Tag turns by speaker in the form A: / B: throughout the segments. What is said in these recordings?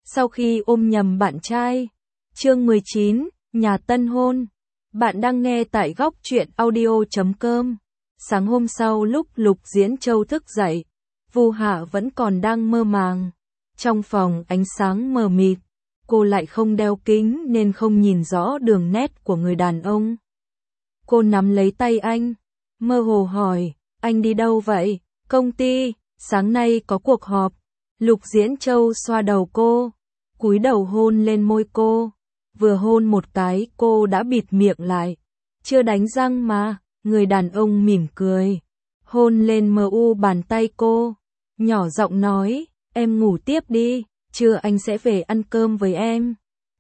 A: Sau khi ôm nhầm bạn trai. Chương 19, nhà tân hôn. Bạn đang nghe tại góc truyện audio.com. Sáng hôm sau lúc Lục Diễn Châu thức dậy, Vu Hạ vẫn còn đang mơ màng. Trong phòng ánh sáng mờ mịt, cô lại không đeo kính nên không nhìn rõ đường nét của người đàn ông. Cô nắm lấy tay anh, mơ hồ hỏi, anh đi đâu vậy? Công ty, sáng nay có cuộc họp. Lục Diễn Châu xoa đầu cô, cúi đầu hôn lên môi cô. Vừa hôn một cái cô đã bịt miệng lại. Chưa đánh răng mà, người đàn ông mỉm cười. Hôn lên mờ u bàn tay cô, nhỏ giọng nói, em ngủ tiếp đi, trưa anh sẽ về ăn cơm với em.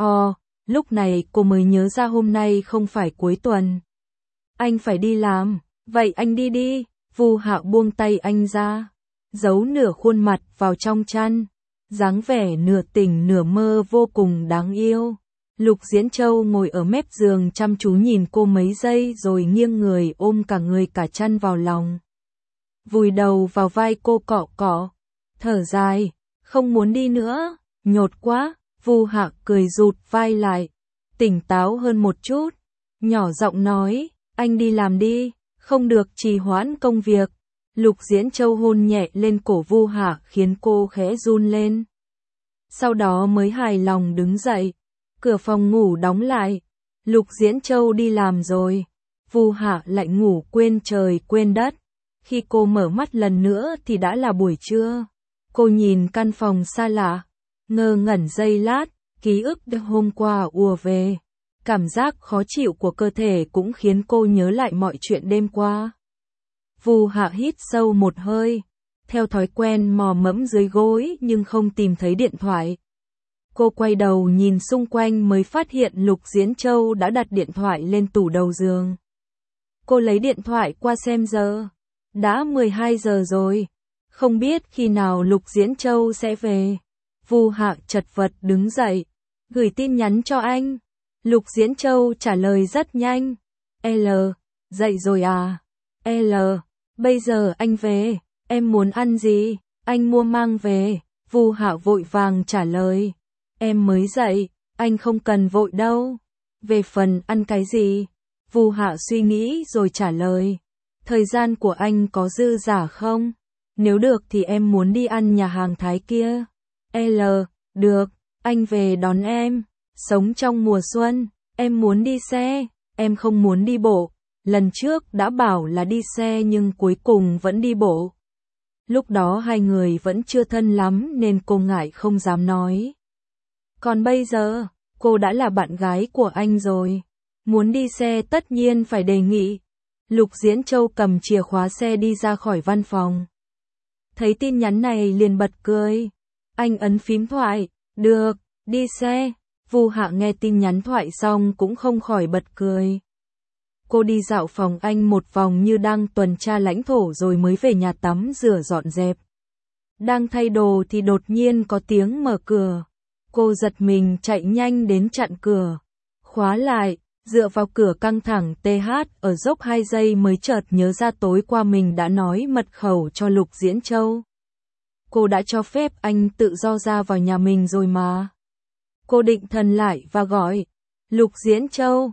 A: Lúc này cô mới nhớ ra hôm nay không phải cuối tuần. Anh phải đi làm, vậy anh đi đi. Vu Hạ buông tay anh ra, giấu nửa khuôn mặt vào trong chăn, dáng vẻ nửa tỉnh nửa mơ vô cùng đáng yêu. Lục Diễn Châu ngồi ở mép giường chăm chú nhìn cô mấy giây rồi nghiêng người ôm cả người cả chăn vào lòng. Vùi đầu vào vai cô cọ cọ, thở dài, không muốn đi nữa, nhột quá. Vu Hạ cười rụt vai lại, tỉnh táo hơn một chút, nhỏ giọng nói, anh đi làm đi, không được trì hoãn công việc. Lục Diễn Châu hôn nhẹ lên cổ Vu Hạ khiến cô khẽ run lên. Sau đó mới hài lòng đứng dậy. Cửa phòng ngủ đóng lại. Lục Diễn Châu đi làm rồi. Vu Hạ lại ngủ quên trời quên đất. Khi cô mở mắt lần nữa thì đã là buổi trưa. Cô nhìn căn phòng xa lạ, ngơ ngẩn giây lát, ký ức hôm qua ùa về. Cảm giác khó chịu của cơ thể cũng khiến cô nhớ lại mọi chuyện đêm qua. Vu Hạ hít sâu một hơi, theo thói quen mò mẫm dưới gối nhưng không tìm thấy điện thoại. Cô quay đầu nhìn xung quanh mới phát hiện Lục Diễn Châu đã đặt điện thoại lên tủ đầu giường. Cô lấy điện thoại qua xem giờ. Đã 12 giờ rồi. Không biết khi nào Lục Diễn Châu sẽ về. Vu Hạ chật vật đứng dậy, gửi tin nhắn cho anh. Lục Diễn Châu trả lời rất nhanh. L, dậy rồi à? L, bây giờ anh về, em muốn ăn gì? Anh mua mang về. Vu Hạ vội vàng trả lời. Em mới dậy, anh không cần vội đâu. Về phần ăn cái gì? Vu Hạ suy nghĩ rồi trả lời. Thời gian của anh có dư dả không? Nếu được thì em muốn đi ăn nhà hàng Thái kia. L, được, anh về đón em. Sống trong mùa xuân, em muốn đi xe, em không muốn đi bộ. Lần trước đã bảo là đi xe nhưng cuối cùng vẫn đi bộ. Lúc đó hai người vẫn chưa thân lắm nên cô ngại không dám nói. Còn bây giờ, cô đã là bạn gái của anh rồi. Muốn đi xe tất nhiên phải đề nghị. Lục Diễn Châu cầm chìa khóa xe đi ra khỏi văn phòng. Thấy tin nhắn này liền bật cười. Anh ấn phím thoại, được, đi xe. Vu Hạ nghe tin nhắn thoại xong cũng không khỏi bật cười. Cô đi dạo phòng anh một vòng như đang tuần tra lãnh thổ rồi mới về nhà tắm rửa dọn dẹp. Đang thay đồ thì đột nhiên có tiếng mở cửa. Cô giật mình chạy nhanh đến chặn cửa, khóa lại, dựa vào cửa căng thẳng TH ở dốc 2 giây mới chợt nhớ ra tối qua mình đã nói mật khẩu cho Lục Diễn Châu. Cô đã cho phép anh tự do ra vào nhà mình rồi mà. Cô định thần lại và gọi, Lục Diễn Châu,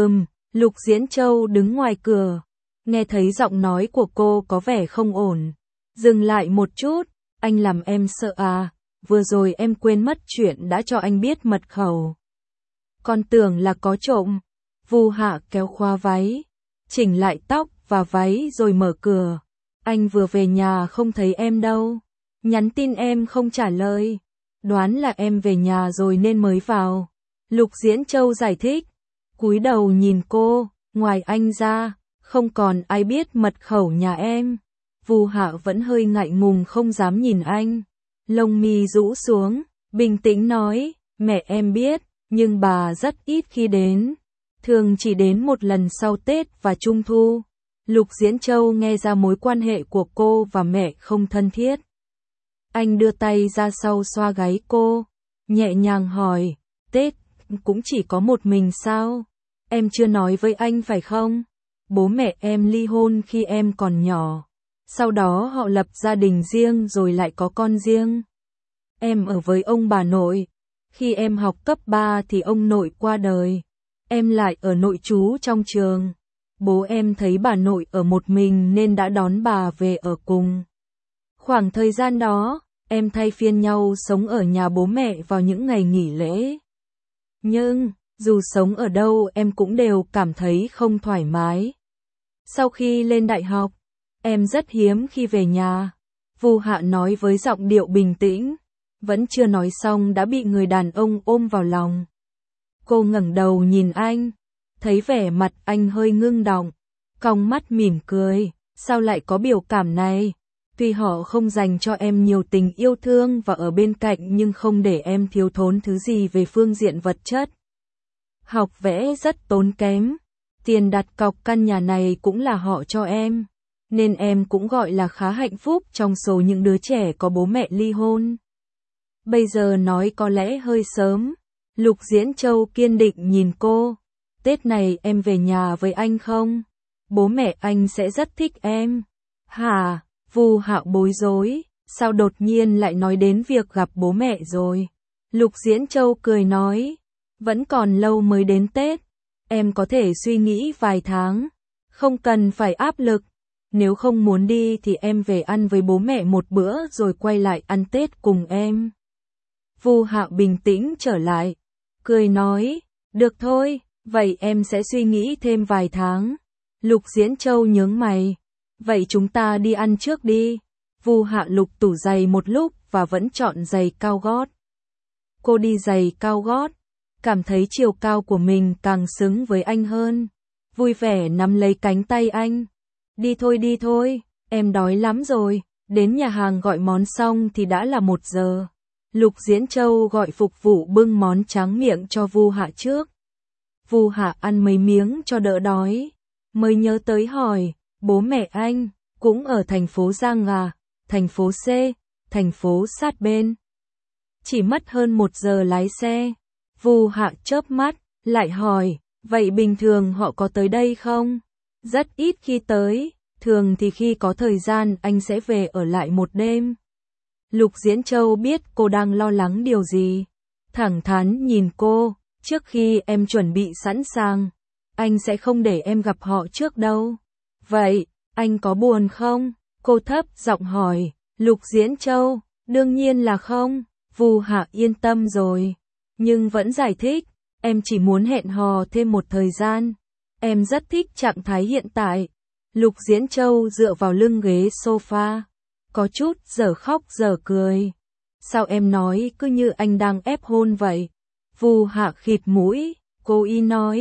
A: Lục Diễn Châu đứng ngoài cửa, nghe thấy giọng nói của cô có vẻ không ổn. Dừng lại một chút, anh làm em sợ à, vừa rồi em quên mất chuyện đã cho anh biết mật khẩu. Còn tưởng là có trộm. Vu Hạ kéo khóa váy, chỉnh lại tóc và váy rồi mở cửa. Anh vừa về nhà không thấy em đâu. Nhắn tin em không trả lời. Đoán là em về nhà rồi nên mới vào. Lục Diễn Châu giải thích. Cúi đầu nhìn cô, ngoài anh ra, không còn ai biết mật khẩu nhà em. Vu Hạ vẫn hơi ngại ngùng không dám nhìn anh. Lông mi rũ xuống, bình tĩnh nói, mẹ em biết, nhưng bà rất ít khi đến. Thường chỉ đến một lần sau Tết và Trung Thu. Lục Diễn Châu nghe ra mối quan hệ của cô và mẹ không thân thiết. Anh đưa tay ra sau xoa gáy cô, nhẹ nhàng hỏi, Tết cũng chỉ có một mình sao? Em chưa nói với anh phải không? Bố mẹ em ly hôn khi em còn nhỏ. Sau đó họ lập gia đình riêng rồi lại có con riêng. Em ở với ông bà nội, Khi em học cấp 3 thì ông nội qua đời. Em lại ở nội trú trong trường. Bố em thấy bà nội ở một mình nên đã đón bà về ở cùng. Khoảng thời gian đó, em thay phiên nhau sống ở nhà bố mẹ vào những ngày nghỉ lễ. Nhưng, dù sống ở đâu em cũng đều cảm thấy không thoải mái. Sau khi lên đại học, em rất hiếm khi về nhà. Vu Hạ nói với giọng điệu bình tĩnh, vẫn chưa nói xong đã bị người đàn ông ôm vào lòng. Cô ngẩng đầu nhìn anh, thấy vẻ mặt anh hơi ngưng đọng, cong mắt mỉm cười, sao lại có biểu cảm này? Tuy họ không dành cho em nhiều tình yêu thương và ở bên cạnh nhưng không để em thiếu thốn thứ gì về phương diện vật chất. Học vẽ rất tốn kém, tiền đặt cọc căn nhà này cũng là họ cho em, nên em cũng gọi là khá hạnh phúc trong số những đứa trẻ có bố mẹ ly hôn. Bây giờ nói có lẽ hơi sớm, Lục Diễn Châu kiên định nhìn cô. Tết này em về nhà với anh không? Bố mẹ anh sẽ rất thích em. Hả? Vu Hạ bối rối, sao đột nhiên lại nói đến việc gặp bố mẹ rồi? Lục Diễn Châu cười nói, vẫn còn lâu mới đến Tết, em có thể suy nghĩ vài tháng, không cần phải áp lực. Nếu không muốn đi thì em về ăn với bố mẹ một bữa rồi quay lại ăn Tết cùng em. Vu Hạ bình tĩnh trở lại, cười nói, được thôi, vậy em sẽ suy nghĩ thêm vài tháng. Lục Diễn Châu nhướng mày, vậy chúng ta đi ăn trước đi. Vu Hạ lục tủ giày một lúc và vẫn chọn giày cao gót. Cô đi giày cao gót, cảm thấy chiều cao của mình càng xứng với anh hơn. Vui vẻ nắm lấy cánh tay anh. Đi thôi, em đói lắm rồi. Đến nhà hàng gọi món xong thì đã là 1 giờ. Lục Diễn Châu gọi phục vụ bưng món tráng miệng cho Vu Hạ trước. Vu Hạ ăn mấy miếng cho đỡ đói, mới nhớ tới hỏi, bố mẹ anh cũng ở thành phố Giang à? Thành phố C, thành phố sát bên. Chỉ mất hơn 1 giờ lái xe. Vu Hạ chớp mắt, lại hỏi, vậy bình thường họ có tới đây không? Rất ít khi tới, thường thì khi có thời gian anh sẽ về ở lại một đêm. Lục Diễn Châu biết cô đang lo lắng điều gì, thẳng thắn nhìn cô, trước khi em chuẩn bị sẵn sàng, anh sẽ không để em gặp họ trước đâu. Vậy, anh có buồn không? Cô thấp giọng hỏi. Lục Diễn Châu, đương nhiên là không. Vu Hạ yên tâm rồi, nhưng vẫn giải thích, em chỉ muốn hẹn hò thêm một thời gian. Em rất thích trạng thái hiện tại. Lục Diễn Châu dựa vào lưng ghế sofa, có chút dở khóc dở cười. Sao em nói cứ như anh đang ép hôn vậy? Vu Hạ khịt mũi, cô ý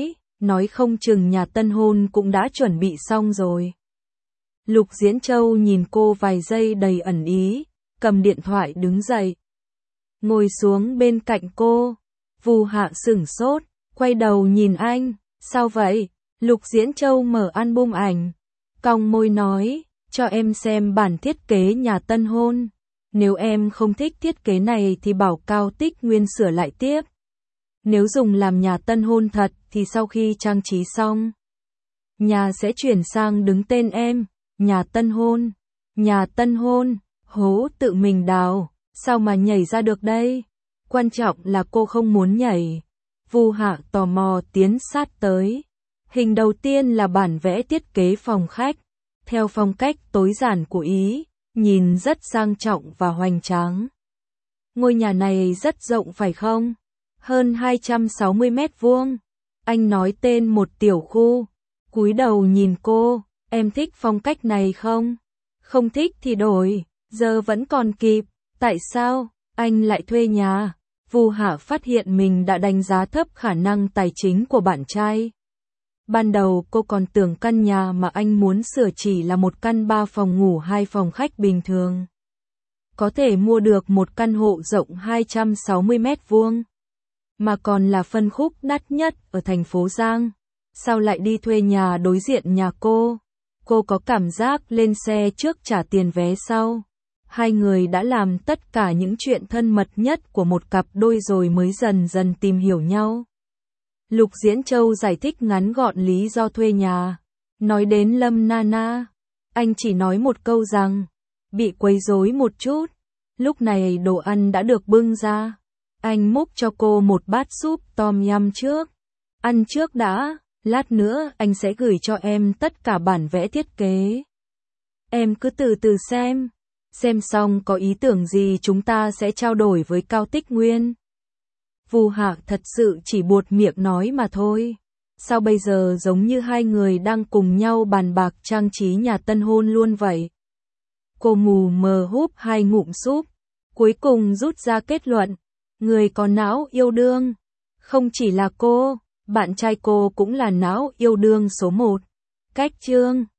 A: nói không chừng nhà tân hôn cũng đã chuẩn bị xong rồi. Lục Diễn Châu nhìn cô vài giây đầy ẩn ý, cầm điện thoại đứng dậy, ngồi xuống bên cạnh cô. Vu Hạ sửng sốt, quay đầu nhìn anh, sao vậy? Lục Diễn Châu mở album ảnh, cong môi nói, cho em xem bản thiết kế nhà tân hôn. Nếu em không thích thiết kế này thì bảo Cao Tích Nguyên sửa lại tiếp. Nếu dùng làm nhà tân hôn thật thì sau khi trang trí xong, nhà sẽ chuyển sang đứng tên em, nhà tân hôn, hố tự mình đào, sao mà nhảy ra được đây? Quan trọng là cô không muốn nhảy. Vu Hạ tò mò tiến sát tới. Hình đầu tiên là bản vẽ thiết kế phòng khách, theo phong cách tối giản của Ý, nhìn rất sang trọng và hoành tráng. Ngôi nhà này rất rộng phải không? Hơn 260 mét vuông. Anh nói tên một tiểu khu, cúi đầu nhìn cô, em thích phong cách này không? Không thích thì đổi, giờ vẫn còn kịp. Tại sao anh lại thuê nhà? Vu Hạ phát hiện mình đã đánh giá thấp khả năng tài chính của bạn trai. Ban đầu cô còn tưởng căn nhà mà anh muốn sửa chỉ là một căn 3 phòng ngủ 2 phòng khách bình thường. Có thể mua được một căn hộ rộng 260 mét vuông, mà còn là phân khúc đắt nhất ở thành phố Giang. Sao lại đi thuê nhà đối diện nhà cô? Cô có cảm giác lên xe trước trả tiền vé sau. Hai người đã làm tất cả những chuyện thân mật nhất của một cặp đôi rồi mới dần dần tìm hiểu nhau. Lục Diễn Châu giải thích ngắn gọn lý do thuê nhà. Nói đến Lâm Nana, anh chỉ nói một câu rằng, bị quấy rối một chút. Lúc này đồ ăn đã được bưng ra. Anh múc cho cô một bát súp tom yum trước. Ăn trước đã, lát nữa anh sẽ gửi cho em tất cả bản vẽ thiết kế. Em cứ từ từ xem xong có ý tưởng gì chúng ta sẽ trao đổi với Cao Tích Nguyên. Vu Hạc thật sự chỉ buột miệng nói mà thôi. Sao bây giờ giống như hai người đang cùng nhau bàn bạc trang trí nhà tân hôn luôn vậy? Cô mù mờ húp 2 ngụm súp, cuối cùng rút ra kết luận, người có não yêu đương. Không chỉ là cô, bạn trai cô cũng là não yêu đương số 1. Cách chương